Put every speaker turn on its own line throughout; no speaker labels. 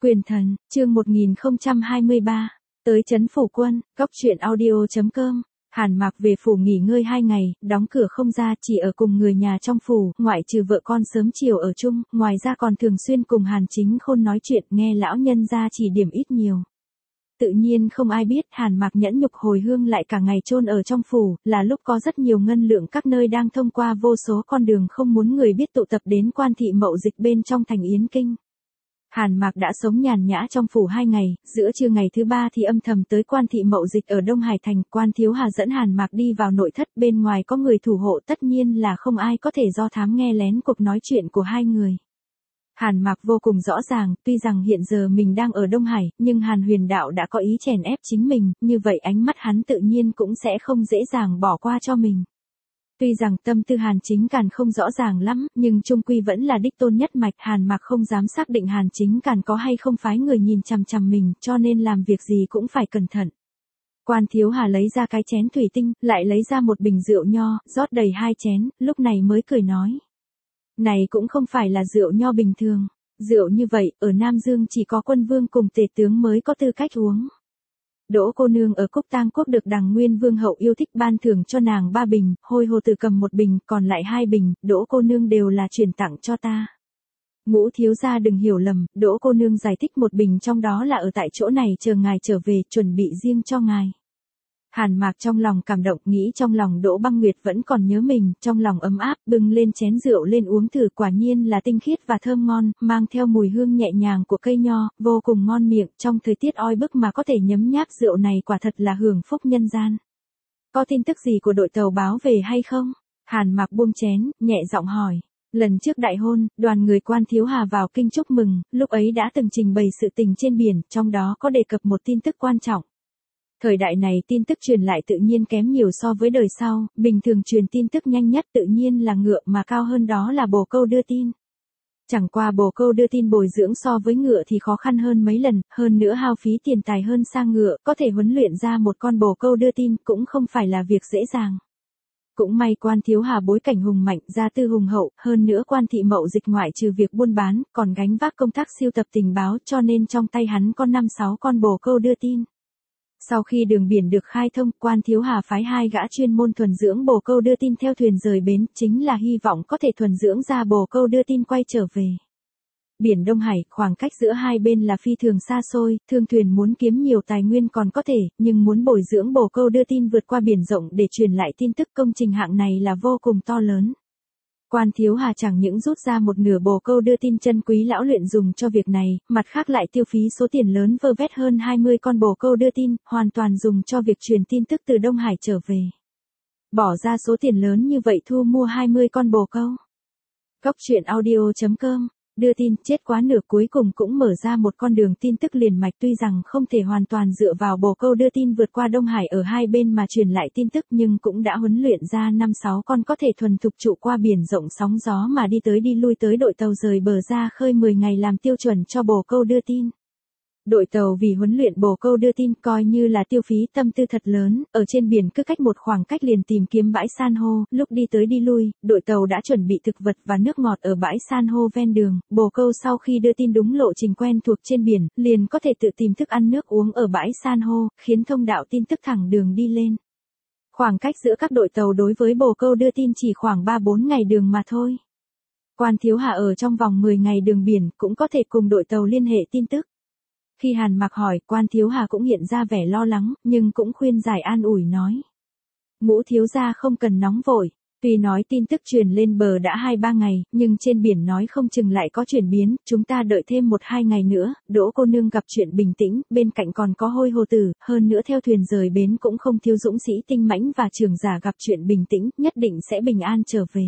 Quyền thần, chương 1023, tới trấn phủ quân, góc truyện audio.com. Hàn Mạc về phủ nghỉ ngơi 2 ngày, đóng cửa không ra, chỉ ở cùng người nhà trong phủ, ngoại trừ vợ con sớm chiều ở chung, ngoài ra còn thường xuyên cùng Hàn Chính Khôn nói chuyện, nghe lão nhân gia chỉ điểm ít nhiều. Tự nhiên không ai biết Hàn Mạc nhẫn nhục hồi hương lại cả ngày chôn ở trong phủ, là lúc có rất nhiều ngân lượng các nơi đang thông qua vô số con đường không muốn người biết tụ tập đến Quan Thị Mậu Dịch bên trong thành Yến Kinh. Hàn Mạc đã sống nhàn nhã trong phủ 2 ngày, giữa trưa ngày thứ 3 thì âm thầm tới Quan Thị Mậu Dịch ở Đông Hải Thành. Quan Thiếu Hà dẫn Hàn Mạc đi vào nội thất, bên ngoài có người thủ hộ, tất nhiên là không ai có thể do thám nghe lén cuộc nói chuyện của hai người. Hàn Mạc vô cùng rõ ràng, tuy rằng hiện giờ mình đang ở Đông Hải, nhưng Hàn Huyền Đạo đã có ý chèn ép chính mình, như vậy ánh mắt hắn tự nhiên cũng sẽ không dễ dàng bỏ qua cho mình. Tuy rằng tâm tư Hàn Chính Càn không rõ ràng lắm, nhưng chung quy vẫn là đích tôn nhất mạch. Hàn Mạc không dám xác định Hàn Chính Càn có hay không phái người nhìn chằm chằm mình, cho nên làm việc gì cũng phải cẩn thận. Quan Thiếu Hà lấy ra cái chén thủy tinh, lại lấy ra một bình rượu nho, rót đầy 2 chén, lúc này mới cười nói. Này cũng không phải là rượu nho bình thường, rượu như vậy, ở Nam Dương chỉ có quân vương cùng tể tướng mới có tư cách uống. Đỗ cô nương ở Cúc Tang Quốc được Đằng Nguyên Vương hậu yêu thích ban thưởng cho nàng 3 bình, Hôi Hồ Tử cầm 1 bình, còn lại 2 bình, Đỗ cô nương đều là chuyển tặng cho ta. Ngũ thiếu gia đừng hiểu lầm, Đỗ cô nương giải thích 1 bình trong đó là ở tại chỗ này chờ ngài trở về, chuẩn bị riêng cho ngài. Hàn Mạc trong lòng cảm động, nghĩ trong lòng Đỗ Băng Nguyệt vẫn còn nhớ mình, trong lòng ấm áp, bưng lên chén rượu lên uống thử, quả nhiên là tinh khiết và thơm ngon, mang theo mùi hương nhẹ nhàng của cây nho, vô cùng ngon miệng, trong thời tiết oi bức mà có thể nhấm nháp rượu này quả thật là hưởng phúc nhân gian. Có tin tức gì của đội tàu báo về hay không? Hàn Mạc buông chén, nhẹ giọng hỏi. Lần trước đại hôn, đoàn người Quan Thiếu Hà vào kinh chúc mừng, lúc ấy đã từng trình bày sự tình trên biển, trong đó có đề cập một tin tức quan trọng. Thời đại này tin tức truyền lại tự nhiên kém nhiều so với đời sau, bình thường truyền tin tức nhanh nhất tự nhiên là ngựa, mà cao hơn đó là bồ câu đưa tin. Chẳng qua bồ câu đưa tin bồi dưỡng so với ngựa thì khó khăn hơn mấy lần, hơn nữa hao phí tiền tài hơn xa ngựa, có thể huấn luyện ra một con bồ câu đưa tin cũng không phải là việc dễ dàng. Cũng may Quan Thiếu Hà bối cảnh hùng mạnh, gia tư hùng hậu, hơn nữa Quan Thị Mậu Dịch ngoại trừ việc buôn bán, còn gánh vác công tác siêu tập tình báo, cho nên trong tay hắn có 5-6 con bồ câu đưa tin. Sau khi đường biển được khai thông, Quan Thiếu Hà phái 2 gã chuyên môn thuần dưỡng bồ câu đưa tin theo thuyền rời bến, chính là hy vọng có thể thuần dưỡng ra bồ câu đưa tin quay trở về. Biển Đông Hải, khoảng cách giữa hai bên là phi thường xa xôi, thương thuyền muốn kiếm nhiều tài nguyên còn có thể, nhưng muốn bồi dưỡng bồ câu đưa tin vượt qua biển rộng để truyền lại tin tức, công trình hạng này là vô cùng to lớn. Quan Thiếu Hà chẳng những rút ra 1/2 bồ câu đưa tin chân quý lão luyện dùng cho việc này, mặt khác lại tiêu phí số tiền lớn vơ vét hơn 20 con bồ câu đưa tin, hoàn toàn dùng cho việc truyền tin tức từ Đông Hải trở về. Bỏ ra số tiền lớn như vậy thu mua 20 con bồ câu. Góc truyện audio.com. Đưa tin chết quá nửa cuối cùng cũng mở ra một con đường tin tức liền mạch, tuy rằng không thể hoàn toàn dựa vào bồ câu đưa tin vượt qua Đông Hải ở hai bên mà truyền lại tin tức, nhưng cũng đã huấn luyện ra 5-6 con có thể thuần thục trụ qua biển rộng sóng gió mà đi tới đi lui tới đội tàu rời bờ ra khơi 10 ngày làm tiêu chuẩn cho bồ câu đưa tin. Đội tàu vì huấn luyện bồ câu đưa tin coi như là tiêu phí tâm tư thật lớn, ở trên biển cứ cách một khoảng cách liền tìm kiếm bãi san hô, lúc đi tới đi lui, đội tàu đã chuẩn bị thực vật và nước ngọt ở bãi san hô ven đường, bồ câu sau khi đưa tin đúng lộ trình quen thuộc trên biển, liền có thể tự tìm thức ăn nước uống ở bãi san hô, khiến thông đạo tin tức thẳng đường đi lên. Khoảng cách giữa các đội tàu đối với bồ câu đưa tin chỉ khoảng 3-4 ngày đường mà thôi. Quan Thiếu Hà ở trong vòng 10 ngày đường biển cũng có thể cùng đội tàu liên hệ tin tức. Khi Hàn Mạc hỏi, Quan Thiếu Hà cũng hiện ra vẻ lo lắng, nhưng cũng khuyên giải an ủi nói. Ngũ thiếu gia không cần nóng vội, tuy nói tin tức truyền lên bờ đã 2-3 ngày, nhưng trên biển nói không chừng lại có chuyển biến, chúng ta đợi thêm 1-2 ngày nữa, Đỗ cô nương gặp chuyện bình tĩnh, bên cạnh còn có Hôi Hồ Tử, hơn nữa theo thuyền rời bến cũng không thiếu dũng sĩ tinh mãnh và trưởng giả gặp chuyện bình tĩnh, nhất định sẽ bình an trở về.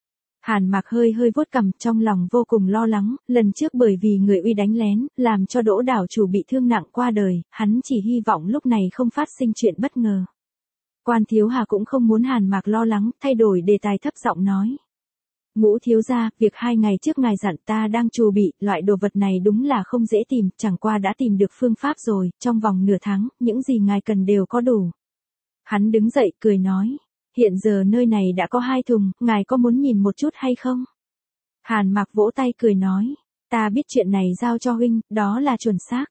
Hàn Mạc hơi vuốt cằm, trong lòng vô cùng lo lắng, lần trước bởi vì người Uy đánh lén, làm cho Đỗ đảo chủ bị thương nặng qua đời, hắn chỉ hy vọng lúc này không phát sinh chuyện bất ngờ. Quan Thiếu Hà cũng không muốn Hàn Mạc lo lắng, thay đổi đề tài thấp giọng nói. Ngũ thiếu gia, việc 2 ngày trước ngài dặn ta đang chuẩn bị, loại đồ vật này đúng là không dễ tìm, chẳng qua đã tìm được phương pháp rồi, trong vòng nửa tháng, những gì ngài cần đều có đủ. Hắn đứng dậy, cười nói. Hiện giờ nơi này đã có 2 thùng, ngài có muốn nhìn một chút hay không? Hàn Mạc vỗ tay cười nói. Ta biết chuyện này giao cho huynh, đó là chuẩn xác.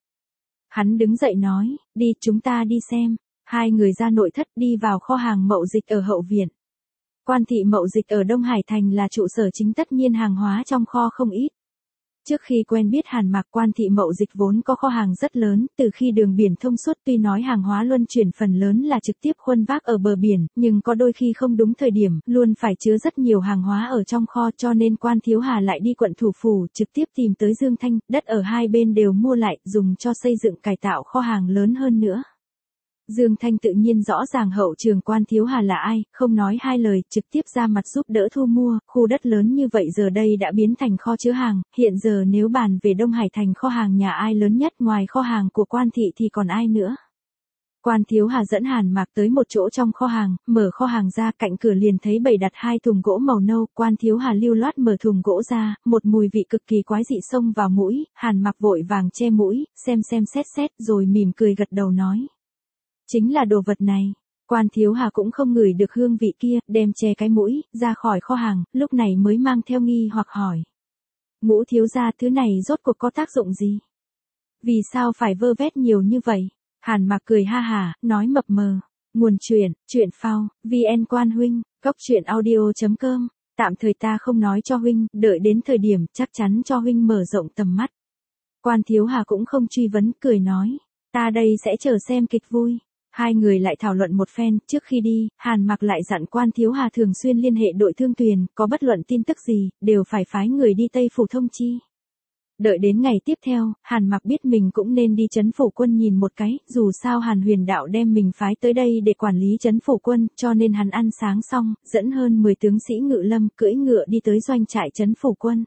Hắn đứng dậy nói, đi chúng ta đi xem. Hai người ra nội thất đi vào kho hàng mậu dịch ở hậu viện. Quan thị mậu dịch ở Đông Hải Thành là trụ sở chính, tất nhiên hàng hóa trong kho không ít. Trước khi quen biết Hàn Mạc, Quan thị mậu dịch vốn có kho hàng rất lớn, từ khi đường biển thông suốt tuy nói hàng hóa luân chuyển phần lớn là trực tiếp khuân vác ở bờ biển, nhưng có đôi khi không đúng thời điểm, luôn phải chứa rất nhiều hàng hóa ở trong kho, cho nên Quan Thiếu Hà lại đi quận thủ phủ, trực tiếp tìm tới Dương Thanh, đất ở hai bên đều mua lại, dùng cho xây dựng cải tạo kho hàng lớn hơn nữa. Dương Thanh tự nhiên rõ ràng hậu trường Quan Thiếu Hà là ai, không nói hai lời, trực tiếp ra mặt giúp đỡ thu mua, khu đất lớn như vậy giờ đây đã biến thành kho chứa hàng, hiện giờ nếu bàn về Đông Hải Thành kho hàng nhà ai lớn nhất ngoài kho hàng của Quan thị thì còn ai nữa. Quan Thiếu Hà dẫn Hàn Mạc tới một chỗ trong kho hàng, mở kho hàng ra, cạnh cửa liền thấy bày đặt hai thùng gỗ màu nâu, Quan Thiếu Hà lưu loát mở thùng gỗ ra, một mùi vị cực kỳ quái dị xông vào mũi, Hàn Mạc vội vàng che mũi, xem xét rồi mỉm cười gật đầu nói. Chính là đồ vật này. Quan Thiếu Hà cũng không ngửi được hương vị kia, đem che cái mũi, ra khỏi kho hàng, lúc này mới mang theo nghi hoặc hỏi. Ngũ thiếu gia, thứ này rốt cuộc có tác dụng gì? Vì sao phải vơ vét nhiều như vậy? Hàn Mạc cười ha hả, nói mập mờ. Nguồn truyện phao, VN Quan huynh, goctruyện.audio.com. Tạm thời ta không nói cho huynh, đợi đến thời điểm chắc chắn cho huynh mở rộng tầm mắt. Quan Thiếu Hà cũng không truy vấn, cười nói. Ta đây sẽ chờ xem kịch vui. Hai người lại thảo luận một phen, trước khi đi, Hàn Mạc lại dặn Quan Thiếu Hà thường xuyên liên hệ đội Thương Tuyền, có bất luận tin tức gì, đều phải phái người đi Tây Phủ thông chi. Đợi đến ngày tiếp theo, Hàn Mạc biết mình cũng nên đi trấn phủ quân nhìn một cái, dù sao Hàn Huyền Đạo đem mình phái tới đây để quản lý trấn phủ quân, cho nên hắn ăn sáng xong, dẫn hơn 10 tướng sĩ ngự lâm, cưỡi ngựa đi tới doanh trại trấn phủ quân.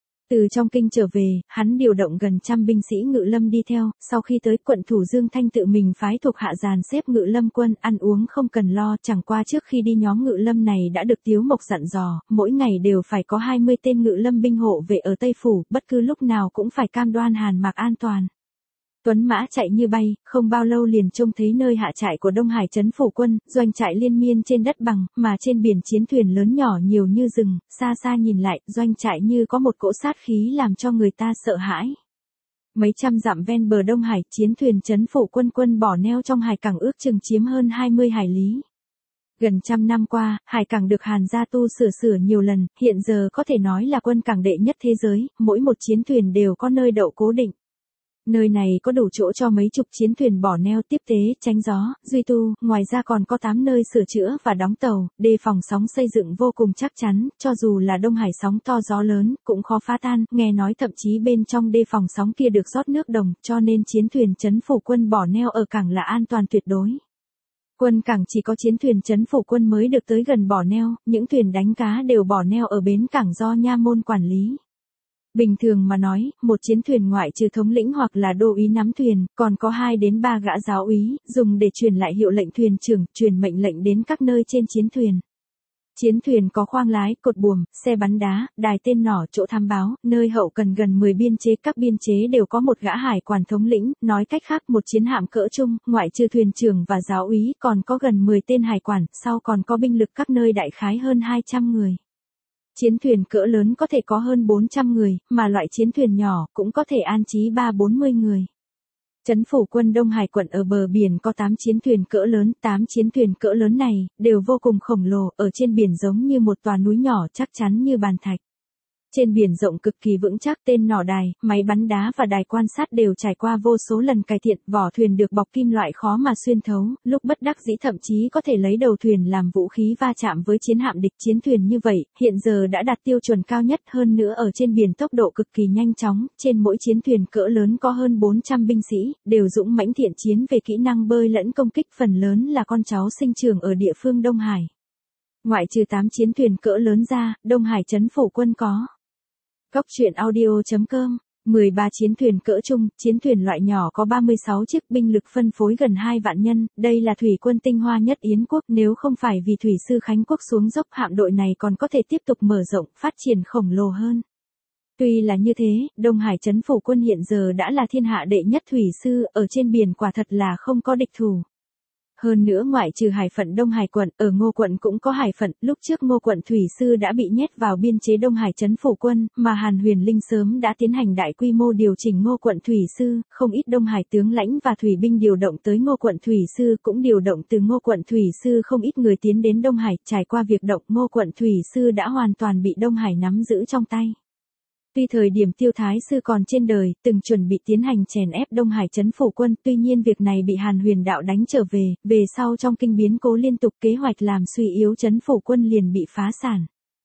Từ trong kinh trở về, hắn điều động gần 100 binh sĩ ngự lâm đi theo, sau khi tới quận thủ Dương Thanh tự mình phái thuộc hạ dàn xếp ngự lâm quân, ăn uống không cần lo, chẳng qua trước khi đi nhóm ngự lâm này đã được Tiếu Mộc dặn dò, mỗi ngày đều phải có 20 tên ngự lâm binh hộ vệ ở Tây Phủ, bất cứ lúc nào cũng phải cam đoan Hàn Mạc an toàn. Tuấn mã chạy như bay, không bao lâu liền trông thấy nơi hạ trại của Đông Hải trấn phủ quân, doanh trại liên miên trên đất bằng, mà trên biển chiến thuyền lớn nhỏ nhiều như rừng, xa xa nhìn lại, doanh trại như có một cỗ sát khí làm cho người ta sợ hãi. Mấy trăm dặm ven bờ Đông Hải, chiến thuyền trấn phủ quân bỏ neo trong hải cảng ước chừng chiếm hơn 20 hải lý. Gần 100 năm qua, hải cảng được Hàn gia tu sửa nhiều lần, hiện giờ có thể nói là quân cảng đệ nhất thế giới, mỗi một chiến thuyền đều có nơi đậu cố định. Nơi này có đủ chỗ cho mấy chục chiến thuyền bỏ neo tiếp tế, tránh gió, duy tu, ngoài ra còn có 8 nơi sửa chữa và đóng tàu, đề phòng sóng xây dựng vô cùng chắc chắn, cho dù là Đông Hải sóng to gió lớn, cũng khó phá tan, nghe nói thậm chí bên trong đề phòng sóng kia được rót nước đồng, cho nên chiến thuyền trấn phủ quân bỏ neo ở cảng là an toàn tuyệt đối. Quân cảng chỉ có chiến thuyền trấn phủ quân mới được tới gần bỏ neo, những thuyền đánh cá đều bỏ neo ở bến cảng do nha môn quản lý. Bình thường mà nói, một chiến thuyền ngoại trừ thống lĩnh hoặc là đô úy nắm thuyền, còn có 2 đến 3 gã giáo úy, dùng để truyền lại hiệu lệnh thuyền trưởng, truyền mệnh lệnh đến các nơi trên chiến thuyền. Chiến thuyền có khoang lái, cột buồm, xe bắn đá, đài tên nỏ, chỗ thám báo, nơi hậu cần gần 10 biên chế, các biên chế đều có một gã hải quản thống lĩnh, nói cách khác một chiến hạm cỡ trung, ngoại trừ thuyền trưởng và giáo úy, còn có gần 10 tên hải quản, sau còn có binh lực các nơi đại khái hơn 200 người. Chiến thuyền cỡ lớn có thể có hơn 400 người, mà loại chiến thuyền nhỏ cũng có thể an trí 3-40 người. Trấn phủ quân Đông Hải quận ở bờ biển có 8 chiến thuyền cỡ lớn, 8 chiến thuyền cỡ lớn này, đều vô cùng khổng lồ, ở trên biển giống như một tòa núi nhỏ chắc chắn như bàn thạch. Trên biển rộng cực kỳ vững chắc, tên nỏ đài, máy bắn đá và đài quan sát đều trải qua vô số lần cải thiện, vỏ thuyền được bọc kim loại khó mà xuyên thấu, lúc bất đắc dĩ thậm chí có thể lấy đầu thuyền làm vũ khí va chạm với chiến hạm địch. Chiến thuyền như vậy, hiện giờ đã đạt tiêu chuẩn cao nhất, hơn nữa ở trên biển tốc độ cực kỳ nhanh chóng, trên mỗi chiến thuyền cỡ lớn có hơn 400 binh sĩ, đều dũng mãnh thiện chiến về kỹ năng bơi lẫn công kích, phần lớn là con cháu sinh trưởng ở địa phương Đông Hải. Ngoại trừ 8 chiến thuyền cỡ lớn ra, Đông Hải trấn phủ quân có goctruyện.audio.com, 13 chiến thuyền cỡ trung, chiến thuyền loại nhỏ có 36 chiếc, binh lực phân phối gần 2 vạn nhân, đây là thủy quân tinh hoa nhất Yến quốc, nếu không phải vì thủy sư Khánh Quốc xuống dốc, hạm đội này còn có thể tiếp tục mở rộng, phát triển khổng lồ hơn. Tuy là như thế, Đông Hải trấn phủ quân hiện giờ đã là thiên hạ đệ nhất thủy sư, ở trên biển quả thật là không có địch thủ. Hơn nữa ngoại trừ hải phận Đông Hải quận, ở Ngô quận cũng có hải phận, lúc trước Ngô quận thủy sư đã bị nhét vào biên chế Đông Hải trấn phủ quân, mà Hàn Huyền Linh sớm đã tiến hành đại quy mô điều chỉnh Ngô quận thủy sư, không ít Đông Hải tướng lãnh và thủy binh điều động tới Ngô quận thủy sư cũng điều động từ Ngô quận thủy sư không ít người tiến đến Đông Hải, trải qua việc động Ngô quận thủy sư đã hoàn toàn bị Đông Hải nắm giữ trong tay. Tuy thời điểm Tiêu Thái Sư còn trên đời, từng chuẩn bị tiến hành chèn ép Đông Hải trấn phủ quân, tuy nhiên việc này bị Hàn Huyền Đạo đánh trở về sau trong kinh biến cố liên tục kế hoạch làm suy yếu trấn phủ quân liền bị phá sản.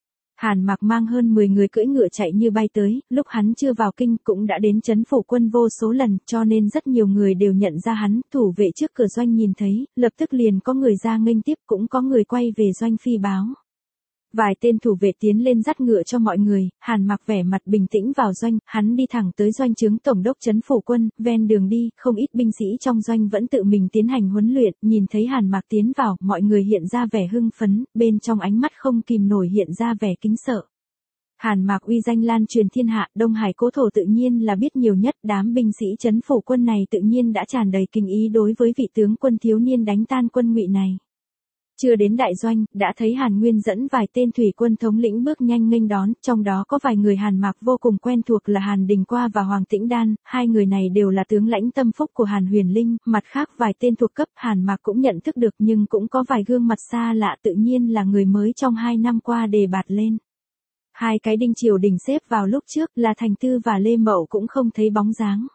Hàn Mặc mang hơn 10 người cưỡi ngựa chạy như bay tới, lúc hắn chưa vào kinh cũng đã đến trấn phủ quân vô số lần, cho nên rất nhiều người đều nhận ra hắn, thủ vệ trước cửa doanh nhìn thấy, lập tức liền có người ra nghênh tiếp, cũng có người quay về doanh phi báo. Vài tên thủ vệ tiến lên dắt ngựa cho mọi người, Hàn Mặc vẻ mặt bình tĩnh vào doanh, hắn đi thẳng tới doanh trướng tổng đốc trấn phủ quân, ven đường đi, không ít binh sĩ trong doanh vẫn tự mình tiến hành huấn luyện, nhìn thấy Hàn Mặc tiến vào, mọi người hiện ra vẻ hưng phấn, bên trong ánh mắt không kìm nổi hiện ra vẻ kính sợ. Hàn Mặc uy danh lan truyền thiên hạ, Đông Hải cố thổ tự nhiên là biết nhiều nhất, đám binh sĩ trấn phủ quân này tự nhiên đã tràn đầy kính ý đối với vị tướng quân thiếu niên đánh tan quân Ngụy này. Chưa đến đại doanh, đã thấy Hàn Nguyên dẫn vài tên thủy quân thống lĩnh bước nhanh nghênh đón, trong đó có vài người Hàn Mặc vô cùng quen thuộc là Hàn Đình Qua và Hoàng Tĩnh Đan, hai người này đều là tướng lãnh tâm phúc của Hàn Huyền Linh, mặt khác vài tên thuộc cấp Hàn Mặc cũng nhận thức được nhưng cũng có vài gương mặt xa lạ tự nhiên là người mới trong 2 năm qua đề bạt lên. Hai cái đinh triều đình xếp vào lúc trước là Thành Tư và Lê Mậu cũng không thấy bóng dáng.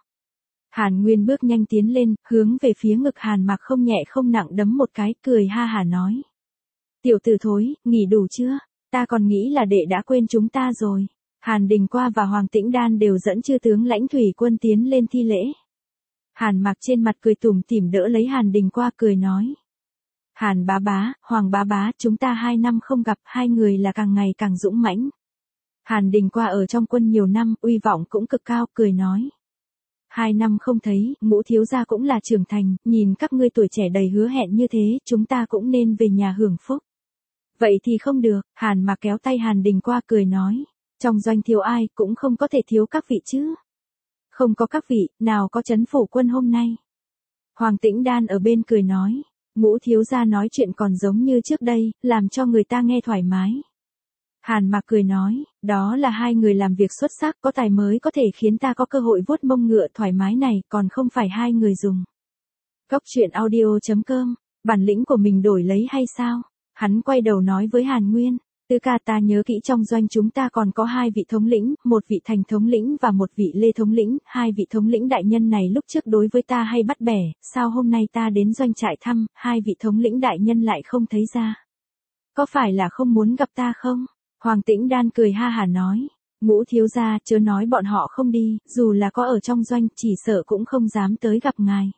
Hàn Nguyên bước nhanh tiến lên, hướng về phía ngực Hàn Mặc không nhẹ không nặng đấm một cái, cười ha hả nói. Tiểu tử thối, nghỉ đủ chưa? Ta còn nghĩ là đệ đã quên chúng ta rồi. Hàn Đình Qua và Hoàng Tĩnh Đan đều dẫn chư tướng lãnh thủy quân tiến lên thi lễ. Hàn Mặc trên mặt cười tủm tỉm đỡ lấy Hàn Đình Qua cười nói. Hàn bá bá, Hoàng bá bá, chúng ta 2 năm không gặp, hai người là càng ngày càng dũng mãnh. Hàn Đình Qua ở trong quân nhiều năm, uy vọng cũng cực cao, cười nói. 2 năm không thấy, Ngũ thiếu gia cũng là trưởng thành, nhìn các ngươi tuổi trẻ đầy hứa hẹn như thế, chúng ta cũng nên về nhà hưởng phúc. Vậy thì không được, Hàn Mặc kéo tay Hàn Đình Qua cười nói, trong doanh thiếu ai cũng không có thể thiếu các vị chứ. Không có các vị, nào có trấn phủ quân hôm nay. Hoàng Tĩnh Đan ở bên cười nói, Ngũ thiếu gia nói chuyện còn giống như trước đây, làm cho người ta nghe thoải mái. Hàn Mặc cười nói, đó là hai người làm việc xuất sắc, có tài mới có thể khiến ta có cơ hội vuốt mông ngựa thoải mái này, còn không phải hai người dùng. Góc truyện audio.com, bản lĩnh của mình đổi lấy hay sao? Hắn quay đầu nói với Hàn Nguyên, Tư ca ta nhớ kỹ trong doanh chúng ta còn có 2 vị thống lĩnh, một vị Thành thống lĩnh và một vị Lê thống lĩnh, 2 vị thống lĩnh đại nhân này lúc trước đối với ta hay bắt bẻ, sao hôm nay ta đến doanh trại thăm, 2 vị thống lĩnh đại nhân lại không thấy ra? Có phải là không muốn gặp ta không? Hoàng Tĩnh Đan cười ha hả nói, Ngũ thiếu gia chớ nói bọn họ không đi, dù là có ở trong doanh chỉ sợ cũng không dám tới gặp ngài.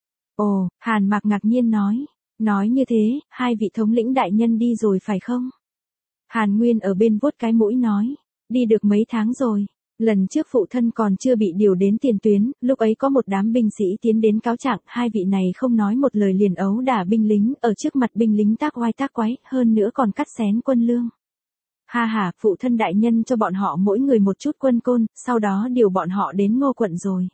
Ồ, Hàn Mặc ngạc nhiên nói như thế, 2 vị thống lĩnh đại nhân đi rồi phải không? Hàn Nguyên ở bên vuốt cái mũi nói, đi được mấy tháng rồi, lần trước phụ thân còn chưa bị điều đến tiền tuyến, lúc ấy có một đám binh sĩ tiến đến cáo trạng, 2 vị này không nói một lời liền ấu đả binh lính, ở trước mặt binh lính tác oai tác quái, hơn nữa còn cắt xén quân lương. Ha ha, phụ thân đại nhân cho bọn họ mỗi người một chút quân côn, sau đó điều bọn họ đến Ngô quận rồi.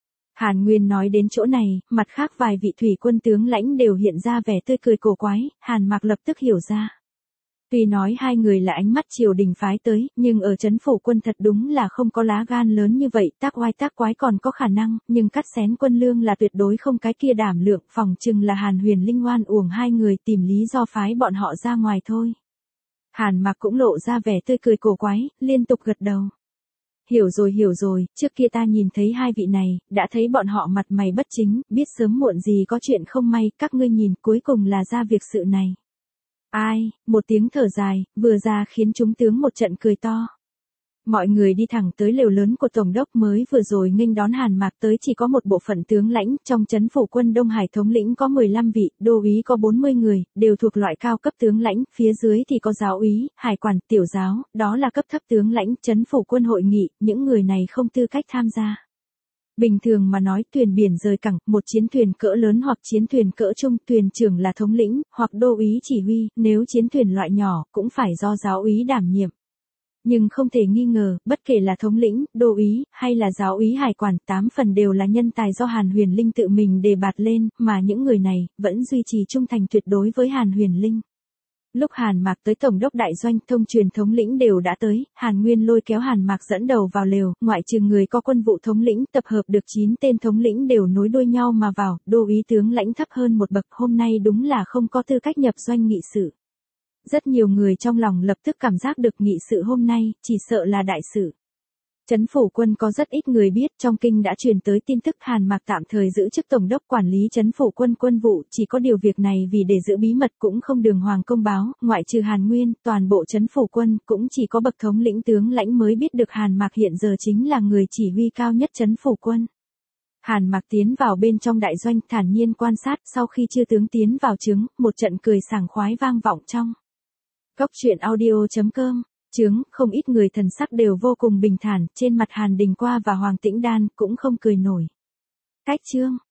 Hàn Nguyên nói đến chỗ này, mặt khác vài vị thủy quân tướng lãnh đều hiện ra vẻ tươi cười cổ quái, Hàn Mặc lập tức hiểu ra. Tuy nói hai người là ánh mắt triều đình phái tới, nhưng ở trấn phủ quân thật đúng là không có lá gan lớn như vậy, tác oai tác quái còn có khả năng, nhưng cắt xén quân lương là tuyệt đối không cái kia đảm lượng, phòng chừng là Hàn Huyền Linh oan uổng hai người tìm lý do phái bọn họ ra ngoài thôi. Hàn Mặc cũng lộ ra vẻ tươi cười cổ quái, liên tục gật đầu. Hiểu rồi, trước kia ta nhìn thấy 2 vị này, đã thấy bọn họ mặt mày bất chính, biết sớm muộn gì có chuyện không may, các ngươi nhìn cuối cùng là ra việc sự này. Ai, một tiếng thở dài, vừa ra khiến chúng tướng một trận cười to. Mọi người đi thẳng tới lều lớn của Tổng đốc mới vừa rồi nghênh đón Hàn Mặc tới chỉ có một bộ phận tướng lãnh, trong trấn phủ quân Đông Hải thống lĩnh có 15 vị, đô úy có 40 người, đều thuộc loại cao cấp tướng lãnh, phía dưới thì có giáo úy, hải quản, tiểu giáo, đó là cấp thấp tướng lãnh, trấn phủ quân hội nghị, những người này không tư cách tham gia. Bình thường mà nói thuyền biển rời cảng, một chiến thuyền cỡ lớn hoặc chiến thuyền cỡ trung, thuyền trưởng là thống lĩnh, hoặc đô úy chỉ huy, nếu chiến thuyền loại nhỏ, cũng phải do giáo úy đảm nhiệm. Nhưng không thể nghi ngờ, bất kể là thống lĩnh, đô úy, hay là giáo úy hải quản, 8 phần đều là nhân tài do Hàn Huyền Linh tự mình đề bạt lên, mà những người này, vẫn duy trì trung thành tuyệt đối với Hàn Huyền Linh. Lúc Hàn Mạc tới tổng đốc đại doanh, thông truyền thống lĩnh đều đã tới, Hàn Nguyên lôi kéo Hàn Mạc dẫn đầu vào lều, ngoại trừ người có quân vụ thống lĩnh, tập hợp được 9 tên thống lĩnh đều nối đuôi nhau mà vào, đô úy tướng lãnh thấp hơn một bậc, hôm nay đúng là không có tư cách nhập doanh nghị sự. Rất nhiều người trong lòng lập tức cảm giác được nghị sự hôm nay, chỉ sợ là đại sự. Trấn phủ quân có rất ít người biết, trong kinh đã truyền tới tin tức Hàn Mạc tạm thời giữ chức tổng đốc quản lý trấn phủ quân quân vụ, chỉ có điều việc này vì để giữ bí mật cũng không đường hoàng công báo, ngoại trừ Hàn Nguyên, toàn bộ trấn phủ quân cũng chỉ có bậc thống lĩnh tướng lãnh mới biết được Hàn Mạc hiện giờ chính là người chỉ huy cao nhất trấn phủ quân. Hàn Mạc tiến vào bên trong đại doanh, thản nhiên quan sát, sau khi chư tướng tiến vào trướng, một trận cười sảng khoái vang vọng trong. Góc truyện audio.com. Không ít người thần sắc đều vô cùng bình thản, trên mặt Hàn Đình Qua và Hoàng Tĩnh Đan cũng không cười nổi. Cách chương.